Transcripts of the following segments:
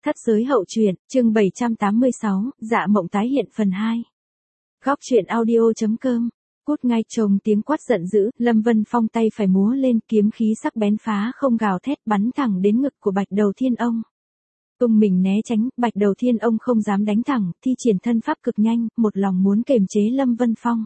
Thất giới hậu truyện, chương 786, Dạ mộng tái hiện phần 2. Góc truyện audio.com. Cút ngay trồng tiếng quát giận dữ, Lâm Vân Phong tay phải múa lên, kiếm khí sắc bén phá không gào thét bắn thẳng đến ngực của Bạch Đầu Thiên Ông. Tung mình né tránh, Bạch Đầu Thiên Ông không dám đánh thẳng, thi triển thân pháp cực nhanh, một lòng muốn kềm chế Lâm Vân Phong.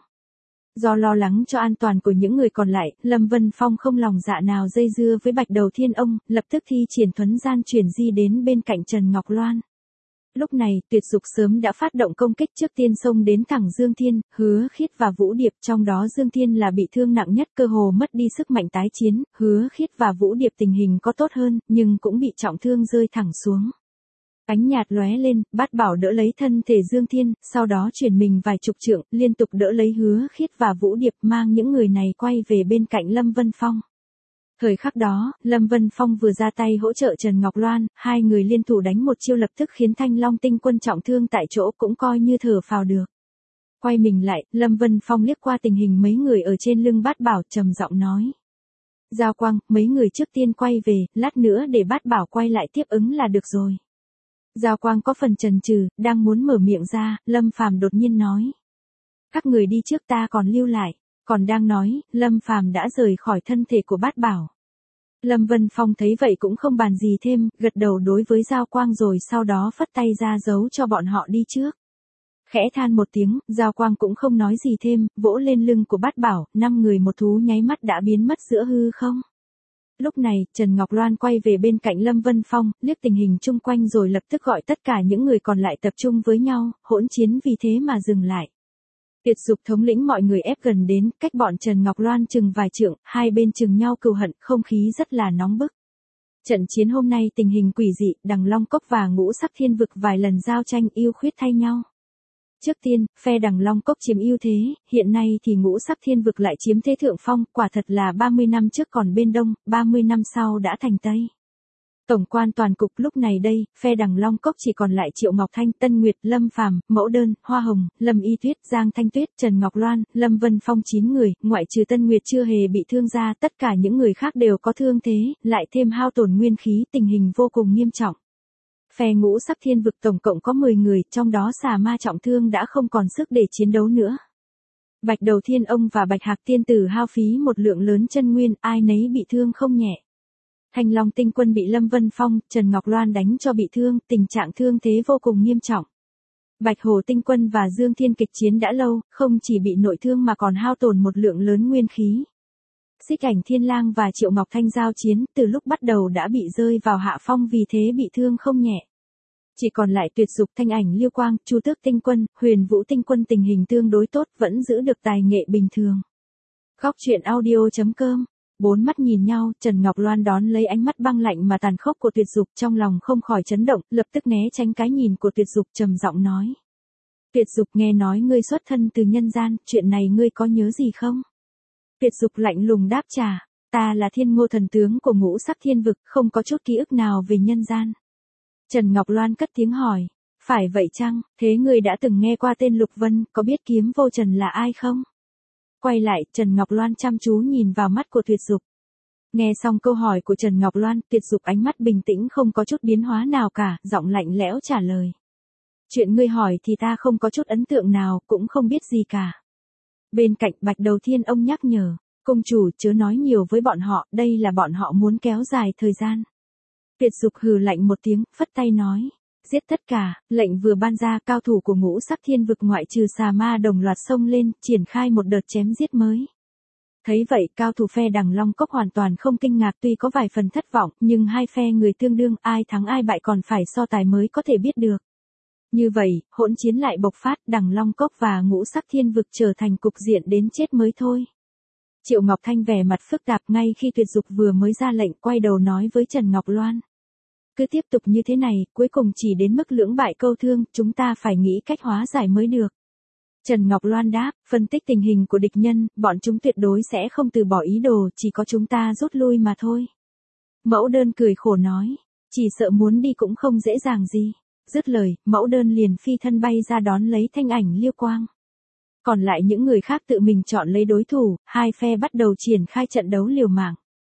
Do lo lắng cho an toàn của những người còn lại, Lâm Vân Phong không lòng dạ nào dây dưa với Bạch Đầu Thiên Ông, lập tức thi triển thuấn gian chuyển di đến bên cạnh Trần Ngọc Loan. Lúc này, Tuyệt Dục sớm đã phát động công kích, trước tiên xông đến thẳng Dương Thiên, Hứa Khiết và Vũ Điệp, trong đó Dương Thiên là bị thương nặng nhất, cơ hồ mất đi sức mạnh tái chiến, Hứa Khiết và Vũ Điệp tình hình có tốt hơn, nhưng cũng bị trọng thương rơi thẳng xuống. Ánh nhạt lóe lên, Bát Bảo đỡ lấy thân thể Dương Thiên, sau đó chuyển mình vài chục trượng, liên tục đỡ lấy Hứa Khiết và Vũ Điệp, mang những người này quay về bên cạnh Lâm Vân Phong. Thời khắc đó, Lâm Vân Phong vừa ra tay hỗ trợ Trần Ngọc Loan, hai người liên thủ đánh một chiêu lập tức khiến Thanh Long Tinh Quân trọng thương tại chỗ, cũng coi như thở phào được. Quay mình lại, Lâm Vân Phong liếc qua tình hình mấy người ở trên lưng Bát Bảo, trầm giọng nói: Giao Quang, mấy người trước tiên quay về, lát nữa để Bát Bảo quay lại tiếp ứng là được rồi. Giao Quang có phần chần chừ, đang muốn mở miệng ra, Lâm Phàm đột nhiên nói: Các người đi trước, ta còn lưu lại. Còn đang nói, Lâm Phàm đã rời khỏi thân thể của Bát Bảo. Lâm Vân Phong thấy vậy cũng không bàn gì thêm, gật đầu đối với Giao Quang rồi sau đó phất tay ra dấu cho bọn họ đi trước. Khẽ than một tiếng, Giao Quang cũng không nói gì thêm, vỗ lên lưng của Bát Bảo, 5 người một thú nháy mắt đã biến mất giữa hư không. Lúc này, Trần Ngọc Loan quay về bên cạnh Lâm Vân Phong, liếc tình hình chung quanh rồi lập tức gọi tất cả những người còn lại tập trung với nhau, hỗn chiến vì thế mà dừng lại. Tuyệt Dục thống lĩnh mọi người ép gần đến, cách bọn Trần Ngọc Loan chừng vài trượng, hai bên chừng nhau cừu hận, không khí rất là nóng bức. Trận chiến hôm nay tình hình quỷ dị, Đằng Long Cốc và Ngũ Sắc Thiên Vực vài lần giao tranh yêu khuyết thay nhau. Trước tiên, phe Đằng Long Cốc chiếm ưu thế, hiện nay thì Ngũ Sắc Thiên Vực lại chiếm thế thượng phong, quả thật là 30 năm trước còn bên đông, 30 năm sau đã thành tây. Tổng quan toàn cục lúc này đây, phe Đằng Long Cốc chỉ còn lại Triệu Ngọc Thanh, Tân Nguyệt, Lâm Phàm, Mẫu Đơn, Hoa Hồng, Lâm Y Tuyết, Giang Thanh Tuyết, Trần Ngọc Loan, Lâm Vân Phong 9 người, ngoại trừ Tân Nguyệt chưa hề bị thương ra, tất cả những người khác đều có thương thế, lại thêm hao tổn nguyên khí, tình hình vô cùng nghiêm trọng. Phe Ngũ Sắc Thiên Vực tổng cộng có 10 người, trong đó Xà Ma trọng thương đã không còn sức để chiến đấu nữa. Bạch Đầu Thiên Ông và Bạch Hạc Tiên Tử hao phí một lượng lớn chân nguyên, ai nấy bị thương không nhẹ. Thanh Long Tinh Quân bị Lâm Vân Phong, Trần Ngọc Loan đánh cho bị thương, tình trạng thương thế vô cùng nghiêm trọng. Bạch Hồ Tinh Quân và Dương Thiên kịch chiến đã lâu, không chỉ bị nội thương mà còn hao tổn một lượng lớn nguyên khí. Xích Ảnh Thiên Lang và Triệu Ngọc Thanh giao chiến, từ lúc bắt đầu đã bị rơi vào hạ phong vì thế bị thương không nhẹ. Chỉ còn lại Tuyệt Dục, Thanh Ảnh Liêu Quang, Chu Tước Tinh Quân, Huyền Vũ Tinh Quân tình hình tương đối tốt, vẫn giữ được tài nghệ bình thường. Góc truyện audio.com. Bốn mắt nhìn nhau, Trần Ngọc Loan đón lấy ánh mắt băng lạnh mà tàn khốc của Tuyệt Dục, trong lòng không khỏi chấn động, lập tức né tránh cái nhìn của Tuyệt Dục, trầm giọng nói: Tuyệt Dục, nghe nói ngươi xuất thân từ nhân gian, chuyện này ngươi có nhớ gì không? Tuyệt Dục lạnh lùng đáp trả: Ta là Thiên Ngô thần tướng của Ngũ Sắc Thiên Vực, không có chút ký ức nào về nhân gian. Trần Ngọc Loan cất tiếng hỏi: Phải vậy chăng, thế ngươi đã từng nghe qua tên Lục Vân, có biết Kiếm Vô Trần là ai không? Quay lại, Trần Ngọc Loan chăm chú nhìn vào mắt của Tuyệt Dục. Nghe xong câu hỏi của Trần Ngọc Loan, Tuyệt Dục ánh mắt bình tĩnh không có chút biến hóa nào cả, giọng lạnh lẽo trả lời: Chuyện ngươi hỏi thì ta không có chút ấn tượng nào, cũng không biết gì cả. Bên cạnh Bạch Đầu Thiên Ông nhắc nhở: Công chủ chớ nói nhiều với bọn họ, đây là bọn họ muốn kéo dài thời gian. Tuyệt Dục hừ lạnh một tiếng, phất tay nói: Giết tất cả, lệnh vừa ban ra, cao thủ của Ngũ Sắc Thiên Vực ngoại trừ Xà Ma đồng loạt xông lên, triển khai một đợt chém giết mới. Thấy vậy, cao thủ phe Đằng Long Cốc hoàn toàn không kinh ngạc, tuy có vài phần thất vọng, nhưng hai phe người tương đương, ai thắng ai bại còn phải so tài mới có thể biết được. Như vậy, hỗn chiến lại bộc phát, Đằng Long Cốc và Ngũ Sắc Thiên Vực trở thành cục diện đến chết mới thôi. Triệu Ngọc Thanh vẻ mặt phức tạp, ngay khi Tuyệt Dục vừa mới ra lệnh, quay đầu nói với Trần Ngọc Loan: Cứ tiếp tục như thế này, cuối cùng chỉ đến mức lưỡng bại câu thương, chúng ta phải nghĩ cách hóa giải mới được. Trần Ngọc Loan đáp: Phân tích tình hình của địch nhân, bọn chúng tuyệt đối sẽ không từ bỏ ý đồ, chỉ có chúng ta rút lui mà thôi. Mẫu Đơn cười khổ nói: Chỉ sợ muốn đi cũng không dễ dàng gì. Dứt lời, Mẫu Đơn liền phi thân bay ra đón lấy Thanh Ảnh Liêu Quang. Còn lại những người khác tự mình chọn lấy đối thủ, hai phe bắt đầu triển khai trận đấu liều mạng.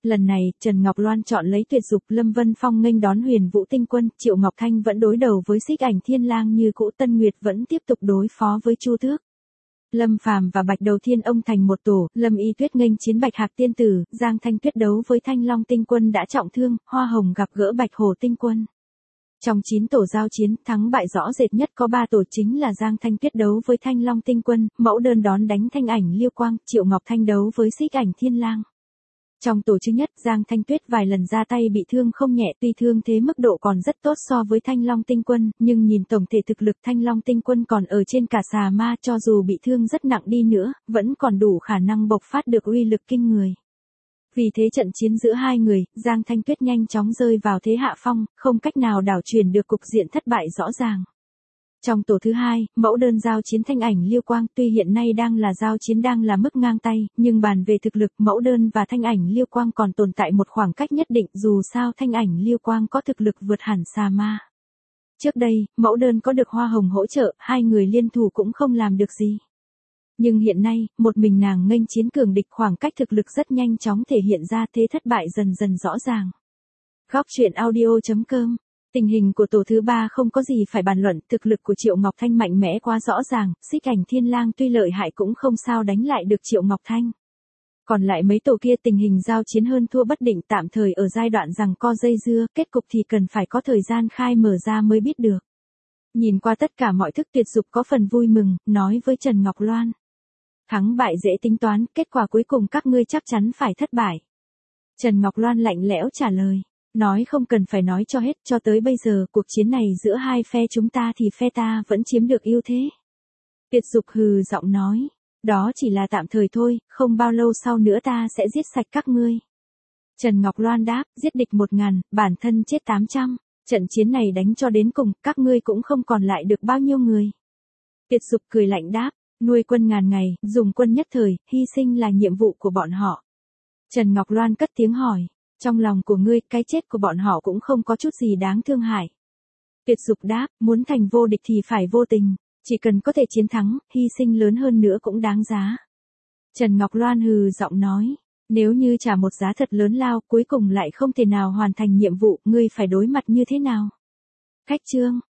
Lần này, Trần Ngọc Loan chọn lấy Tuyệt Dục, Lâm Vân Phong nghênh đón Huyền Vũ Tinh Quân, Triệu Ngọc Thanh vẫn đối đầu với Xích Ảnh Thiên Lang như cũ, Tân Nguyệt vẫn tiếp tục đối phó với Chu Tước. Lâm Phàm và Bạch Đầu Thiên ông thành một tổ, Lâm Y Tuyết nghênh chiến Bạch Hạc Tiên Tử, Giang Thanh Tuyết đấu với Thanh Long Tinh Quân đã trọng thương, Hoa Hồng gặp gỡ Bạch Hổ Tinh Quân. Trong 9 tổ giao chiến, thắng bại rõ rệt nhất có 3 tổ chính là Giang Thanh Tuyết đấu với Thanh Long Tinh Quân, Mẫu Đơn đón đánh Thanh Ảnh Liêu Quang, Triệu Ngọc Thanh đấu với Xích Ảnh Thiên Lang. Trong tổ thứ nhất, Giang Thanh Tuyết vài lần ra tay bị thương không nhẹ, tuy thương thế mức độ còn rất tốt so với Thanh Long Tinh Quân, nhưng nhìn tổng thể thực lực Thanh Long Tinh Quân còn ở trên cả xà ma, cho dù bị thương rất nặng đi nữa, vẫn còn đủ khả năng bộc phát được uy lực kinh người. Vì thế trận chiến giữa hai người, Giang Thanh Tuyết nhanh chóng rơi vào thế hạ phong, không cách nào đảo chuyển được cục diện thất bại rõ ràng. Trong tổ thứ hai, Mẫu Đơn giao chiến Thanh Ảnh Liêu Quang, tuy hiện nay đang là giao chiến đang là mức ngang tay, nhưng bàn về thực lực, Mẫu Đơn và Thanh Ảnh Liêu Quang còn tồn tại một khoảng cách nhất định, dù sao Thanh Ảnh Liêu Quang có thực lực vượt hẳn xà ma. Trước đây, Mẫu Đơn có được Hoa Hồng hỗ trợ, hai người liên thủ cũng không làm được gì. Nhưng hiện nay, một mình nàng nghênh chiến cường địch, khoảng cách thực lực rất nhanh chóng thể hiện ra, thế thất bại dần dần rõ ràng. Góc truyện audio.com. Tình hình của tổ thứ 3 không có gì phải bàn luận, thực lực của Triệu Ngọc Thanh mạnh mẽ quá rõ ràng, Xích Ảnh Thiên Lang tuy lợi hại cũng không sao đánh lại được Triệu Ngọc Thanh. Còn lại mấy tổ kia tình hình giao chiến hơn thua bất định, tạm thời ở giai đoạn giằng co dây dưa, kết cục thì cần phải có thời gian khai mở ra mới biết được. Nhìn qua tất cả mọi thức, Tuyệt Dục có phần vui mừng, nói với Trần Ngọc Loan. Thắng bại dễ tính toán, kết quả cuối cùng các ngươi chắc chắn phải thất bại. Trần Ngọc Loan lạnh lẽo trả lời. Nói không cần phải nói cho hết, cho tới bây giờ, cuộc chiến này giữa hai phe chúng ta thì phe ta vẫn chiếm được ưu thế. Tuyệt Dục hừ giọng nói. Đó chỉ là tạm thời thôi, không bao lâu sau nữa ta sẽ giết sạch các ngươi. Trần Ngọc Loan đáp, giết địch 1000, bản thân chết 800. Trận chiến này đánh cho đến cùng, các ngươi cũng không còn lại được bao nhiêu người. Tuyệt Dục cười lạnh đáp, nuôi quân ngàn ngày, dùng quân nhất thời, hy sinh là nhiệm vụ của bọn họ. Trần Ngọc Loan cất tiếng hỏi, trong lòng của ngươi, cái chết của bọn họ cũng không có chút gì đáng thương hại. Tuyệt Dục đáp, muốn thành vô địch thì phải vô tình, chỉ cần có thể chiến thắng, hy sinh lớn hơn nữa cũng đáng giá. Trần Ngọc Loan hừ giọng nói, nếu như trả một giá thật lớn lao, cuối cùng lại không thể nào hoàn thành nhiệm vụ, ngươi phải đối mặt như thế nào? Khách trương,